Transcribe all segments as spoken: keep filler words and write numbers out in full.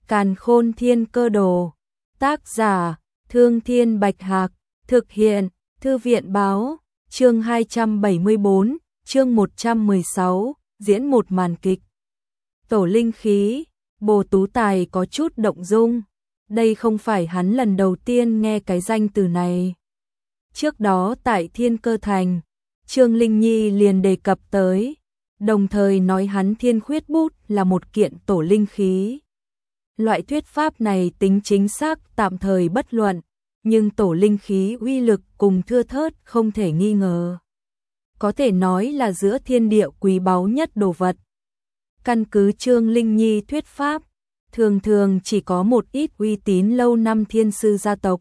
Càn Khôn Thiên Cơ Đồ. Tác giả: Thương Thiên Bạch Hạc. Thực hiện: Thư viện báo. Chương hai trăm bảy mươi bốn, chương một trăm mười sáu, diễn một màn kịch. Tổ linh khí. Bồ Tú Tài có chút động dung. Đây không phải hắn lần đầu tiên nghe cái danh từ này. Trước đó tại Thiên Cơ Thành, Trương Linh Nhi liền đề cập tới, đồng thời nói hắn Thiên Khuyết Bút là một kiện tổ linh khí. Loại thuyết pháp này tính chính xác tạm thời bất luận, nhưng tổ linh khí uy lực cùng thưa thớt không thể nghi ngờ. Có thể nói là giữa thiên địa quý báu nhất đồ vật. Căn cứ Trương Linh Nhi thuyết pháp, thường thường chỉ có một ít uy tín lâu năm thiên sư gia tộc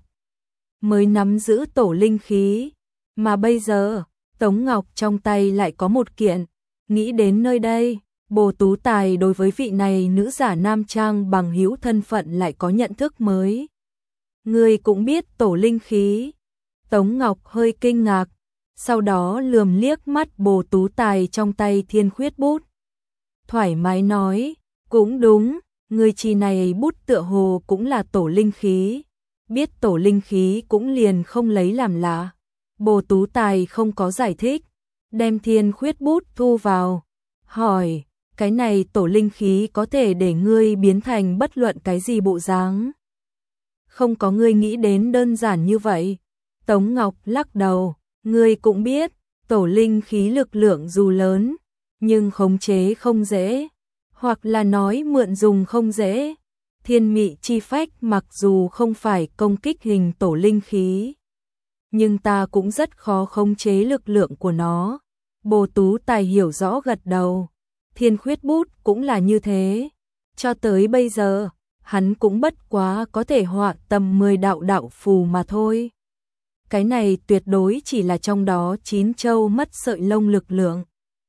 mới nắm giữ tổ linh khí, mà bây giờ, Tống Ngọc trong tay lại có một kiện. Nghĩ đến nơi đây, Bồ Tú Tài đối với vị này nữ giả nam trang bằng hữu thân phận lại có nhận thức mới. Người cũng biết tổ linh khí. Tống Ngọc hơi kinh ngạc, sau đó lườm liếc mắt Bồ Tú Tài trong tay Thiên Khuyết Bút. Thoải mái nói, cũng đúng, người chi này bút tựa hồ cũng là tổ linh khí. Biết tổ linh khí cũng liền không lấy làm lạ. Bồ Tú Tài không có giải thích, đem Thiên Khuyết Bút thu vào, hỏi, cái này tổ linh khí có thể để ngươi biến thành bất luận cái gì bộ dáng? Không có ngươi nghĩ đến đơn giản như vậy. Tống Ngọc lắc đầu, ngươi cũng biết, tổ linh khí lực lượng dù lớn, nhưng khống chế không dễ, hoặc là nói mượn dùng không dễ. Thiên mị chi phách mặc dù không phải công kích hình tổ linh khí, nhưng ta cũng rất khó khống chế lực lượng của nó. Bồ Tú Tài hiểu rõ gật đầu. Thiên Khuyết Bút cũng là như thế. Cho tới bây giờ, hắn cũng bất quá có thể họa tầm mười đạo đạo phù mà thôi. Cái này tuyệt đối chỉ là trong đó chín châu mất sợi lông lực lượng.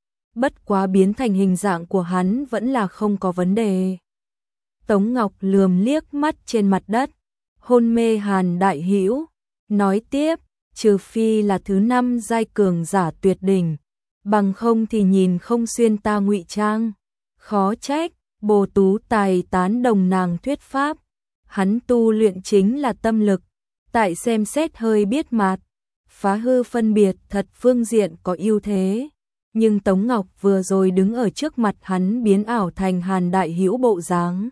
Bất quá biến thành hình dạng của hắn vẫn là không có vấn đề. Tống Ngọc lườm liếc mắt trên mặt đất, hôn mê Hàn đại hữu, nói tiếp, trừ phi là thứ năm giai cường giả tuyệt đỉnh, bằng không thì nhìn không xuyên ta ngụy trang. Khó trách, Bồ Tú Tài tán đồng nàng thuyết pháp, hắn tu luyện chính là tâm lực, tại xem xét hơi biết mạt, phá hư phân biệt thật phương diện có ưu thế. Nhưng Tống Ngọc vừa rồi đứng ở trước mặt hắn biến ảo thành Hàn đại hữu bộ dáng,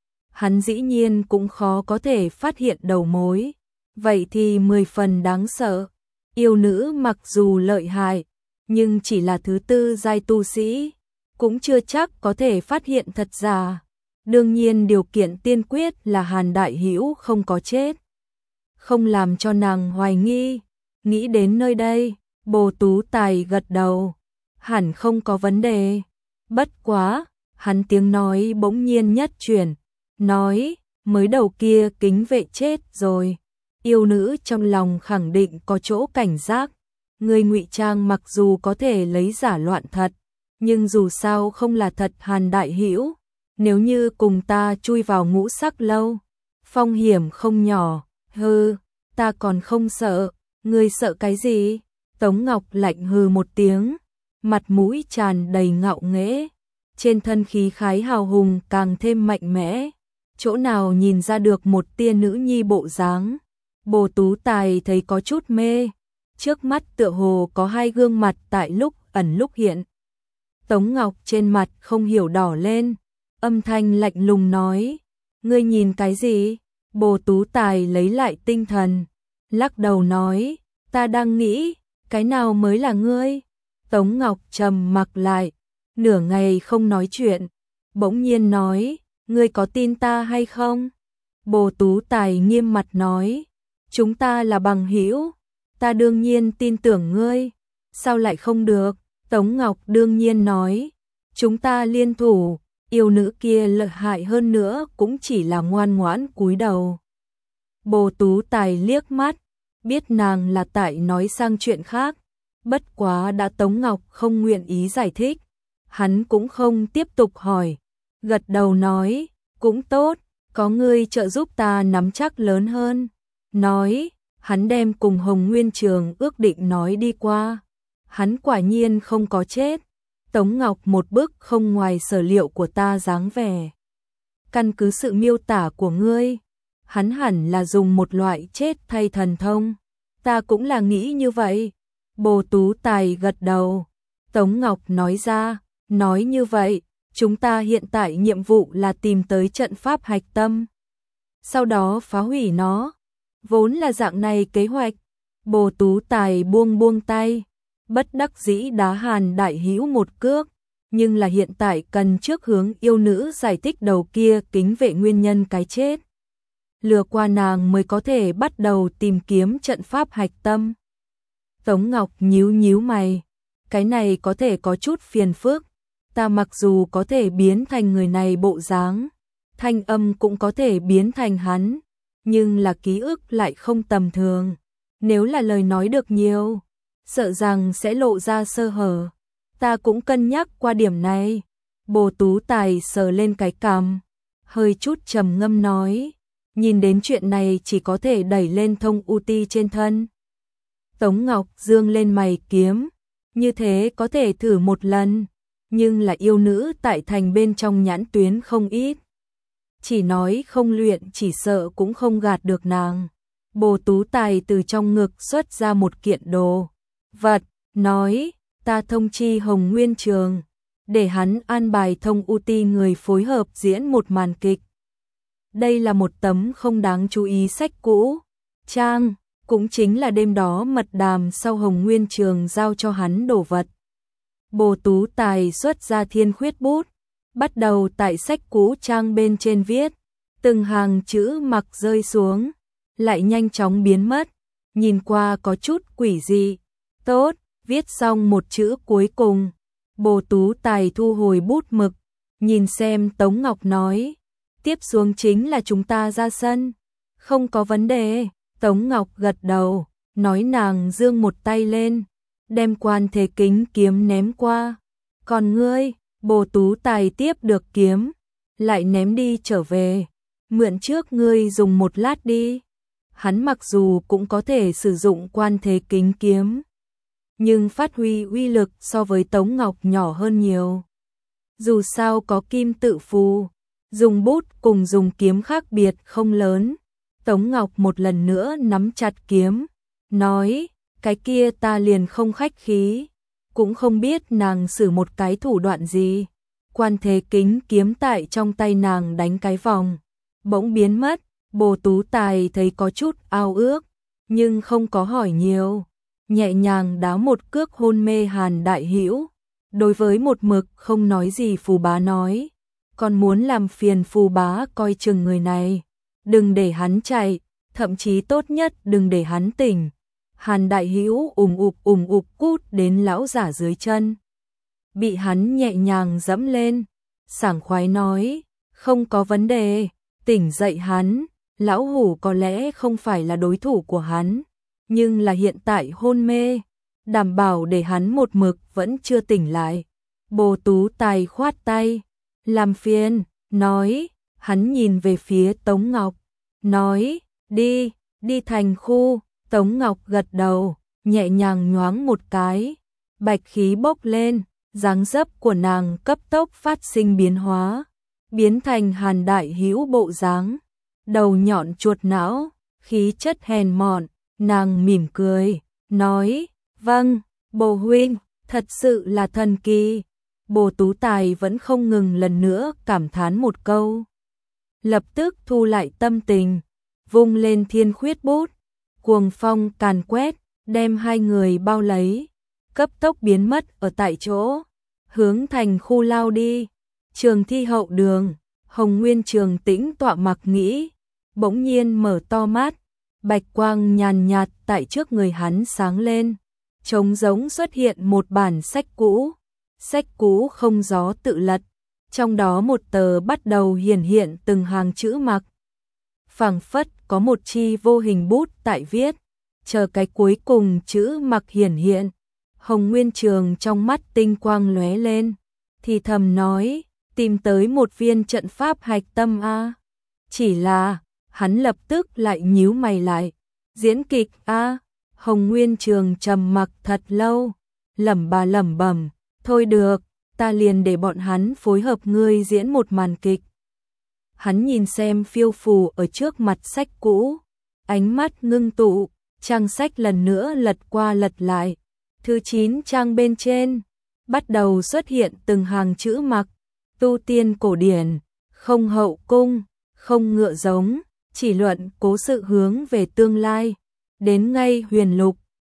hắn dĩ nhiên cũng khó có thể phát hiện đầu mối. Vậy thì mười phần đáng sợ. Yêu nữ mặc dù lợi hại, nhưng chỉ là thứ tư giai tu sĩ, cũng chưa chắc có thể phát hiện thật giả. Đương nhiên điều kiện tiên quyết là Hàn đại hữu không có chết, không làm cho nàng hoài nghi. Nghĩ đến nơi đây, Bồ Tú Tài gật đầu, hẳn không có vấn đề. Bất quá, hắn tiếng nói bỗng nhiên nhất chuyển, nói, mới đầu kia kính vệ chết rồi. Yêu nữ trong lòng khẳng định có chỗ cảnh giác. Người ngụy trang mặc dù có thể lấy giả loạn thật, nhưng dù sao không là thật. Hàn đại hữu, nếu như cùng ta chui vào ngũ sắc lâu, phong hiểm không nhỏ. Hừ, ta còn không sợ, ngươi sợ cái gì? Tống Ngọc lạnh hừ một tiếng, mặt mũi tràn đầy ngạo nghễ, trên thân khí khái hào hùng càng thêm mạnh mẽ, chỗ nào nhìn ra được một tia nữ nhi bộ dáng. Bồ Tú Tài thấy có chút mê, trước mắt tựa hồ có hai gương mặt tại lúc ẩn lúc hiện. Tống Ngọc trên mặt không hiểu đỏ lên, âm thanh lạnh lùng nói, ngươi nhìn cái gì? Bồ Tú Tài lấy lại tinh thần, lắc đầu nói, ta đang nghĩ, cái nào mới là ngươi? Tống Ngọc trầm mặc lại, nửa ngày không nói chuyện, bỗng nhiên nói, ngươi có tin ta hay không? Bồ Tú Tài nghiêm mặt nói, chúng ta là bằng hữu, ta đương nhiên tin tưởng ngươi, sao lại không được? Tống Ngọc đương nhiên nói, chúng ta liên thủ, yêu nữ kia lợi hại hơn nữa cũng chỉ là ngoan ngoãn cúi đầu. Bồ Tú Tài liếc mắt, biết nàng là tại nói sang chuyện khác, bất quá đã Tống Ngọc không nguyện ý giải thích, hắn cũng không tiếp tục hỏi, gật đầu nói, cũng tốt, có ngươi trợ giúp ta nắm chắc lớn hơn. Nói, hắn đem cùng Hồng Nguyên Trường ước định nói đi qua, hắn quả nhiên không có chết. Tống Ngọc một bức không ngoài sở liệu của ta dáng vẻ. căn cứ sự miêu tả của ngươi, hắn hẳn là dùng một loại chết thay thần thông. Ta cũng là nghĩ như vậy. Bồ Tú Tài gật đầu. Tống Ngọc nói ra, nói như vậy, chúng ta hiện tại nhiệm vụ là tìm tới trận pháp hạch tâm, sau đó phá hủy nó. Vốn là dạng này kế hoạch. Bồ Tú Tài buông buông tay, bất đắc dĩ đá Hàn Đại Hữu một cước, nhưng là hiện tại cần trước hướng yêu nữ giải thích đầu kia kính vệ nguyên nhân cái chết. Lừa qua nàng mới có thể bắt đầu tìm kiếm trận pháp hạch tâm. Tống Ngọc nhíu nhíu mày, cái này có thể có chút phiền phức. Ta mặc dù có thể biến thành người này bộ dáng, thanh âm cũng có thể biến thành hắn, nhưng là ký ức lại không tầm thường. Nếu là lời nói được nhiều, sợ rằng sẽ lộ ra sơ hở. Ta cũng cân nhắc qua điểm này. Bồ Tú Tài sờ lên cái cằm, hơi chút trầm ngâm nói, nhìn đến chuyện này chỉ có thể đẩy lên thông u ti trên thân. Tống Ngọc dương lên mày kiếm, như thế có thể thử một lần, nhưng là yêu nữ tại thành bên trong nhãn tuyến không ít. Chỉ nói không luyện chỉ sợ cũng không gạt được nàng. Bồ Tú Tài từ trong ngực xuất ra một kiện đồ vật, nói, ta thông chi Hồng Nguyên Trường, để hắn an bài thông u ti người phối hợp diễn một màn kịch. Đây là một tấm không đáng chú ý sách cũ, trang, cũng chính là đêm đó mật đàm sau Hồng Nguyên Trường giao cho hắn đồ vật. Bồ Tú Tài xuất ra thiên khuyết bút, bắt đầu tại sách cũ trang bên trên viết, từng hàng chữ mặc rơi xuống, lại nhanh chóng biến mất, nhìn qua có chút quỷ dị. Tốt, viết xong một chữ cuối cùng, Bồ Tú Tài thu hồi bút mực, nhìn xem Tống Ngọc nói, tiếp xuống chính là chúng ta ra sân. Không có vấn đề. Tống Ngọc gật đầu, nói nàng giương một tay lên, đem quan thế kính kiếm ném qua. Còn ngươi? Bồ Tú Tài tiếp được kiếm, lại ném đi trở về. Mượn trước ngươi dùng một lát đi. Hắn mặc dù cũng có thể sử dụng quan thế kính kiếm, nhưng phát huy uy lực so với Tống Ngọc nhỏ hơn nhiều. Dù sao có kim tự phù, dùng bút cùng dùng kiếm khác biệt không lớn. Tống Ngọc một lần nữa nắm chặt kiếm, nói, cái kia ta liền không khách khí, cũng không biết nàng sử một cái thủ đoạn gì. Quan thế kính kiếm tại trong tay nàng đánh cái vòng, bỗng biến mất. Bồ Tú Tài thấy có chút ao ước, nhưng không có hỏi nhiều, nhẹ nhàng đá một cước hôn mê Hàn Đại Hữu. Đối với một mực không nói gì Phù Bá nói, còn muốn làm phiền Phù Bá coi chừng người này, đừng để hắn chạy, thậm chí tốt nhất đừng để hắn tỉnh. Hàn Đại Hữu ùm ụp ùm ụp cút đến lão giả dưới chân, bị hắn nhẹ nhàng dẫm lên, sảng khoái nói, không có vấn đề, tỉnh dậy hắn. Lão hủ có lẽ không phải là đối thủ của hắn, nhưng là hiện tại hôn mê, đảm bảo để hắn một mực vẫn chưa tỉnh lại. Bồ Tú Tài khoát tay, làm phiền, nói, hắn nhìn về phía Tống Ngọc, nói, đi, đi thành khu. Tống Ngọc gật đầu, nhẹ nhàng nhoáng một cái, bạch khí bốc lên, dáng dấp của nàng cấp tốc phát sinh biến hóa, biến thành Hàn Đại Hữu bộ dáng. Đầu nhọn chuột não, khí chất hèn mọn, nàng mỉm cười, nói, vâng, Bồ huynh, thật sự là thần kỳ. Bồ Tú Tài vẫn không ngừng lần nữa cảm thán một câu. Lập tức thu lại tâm tình, vung lên thiên khuyết bút, cuồng phong càn quét, đem hai người bao lấy, cấp tốc biến mất ở tại chỗ, hướng thành khu lao đi. Trường thi hậu đường, Hồng Nguyên Trường tĩnh tọa mặc nghĩ, bỗng nhiên mở to mắt, bạch quang nhàn nhạt tại trước người hắn sáng lên, trống giống xuất hiện một bản sách cũ, sách cũ không gió tự lật, trong đó một tờ bắt đầu hiển hiện từng hàng chữ mặc. Phảng phất có một chi vô hình bút tại viết, chờ cái cuối cùng chữ mặc hiển hiện, Hồng Nguyên Trường trong mắt tinh quang lóe lên, thì thầm nói, tìm tới một viên trận pháp hạch tâm a. Chỉ là hắn lập tức lại nhíu mày lại. Diễn kịch a? Hồng Nguyên Trường trầm mặc thật lâu, lẩm bà lẩm bẩm, thôi được, ta liền để bọn hắn phối hợp ngươi diễn một màn kịch. Hắn nhìn xem phiêu phù ở trước mặt sách cũ, ánh mắt ngưng tụ, trang sách lần nữa lật qua lật lại. Thứ chín trang bên trên, bắt đầu xuất hiện từng hàng chữ mặc, tu tiên cổ điển, không hậu cung, không ngựa giống, chỉ luận cố sự hướng về tương lai. Đến ngay huyền lục,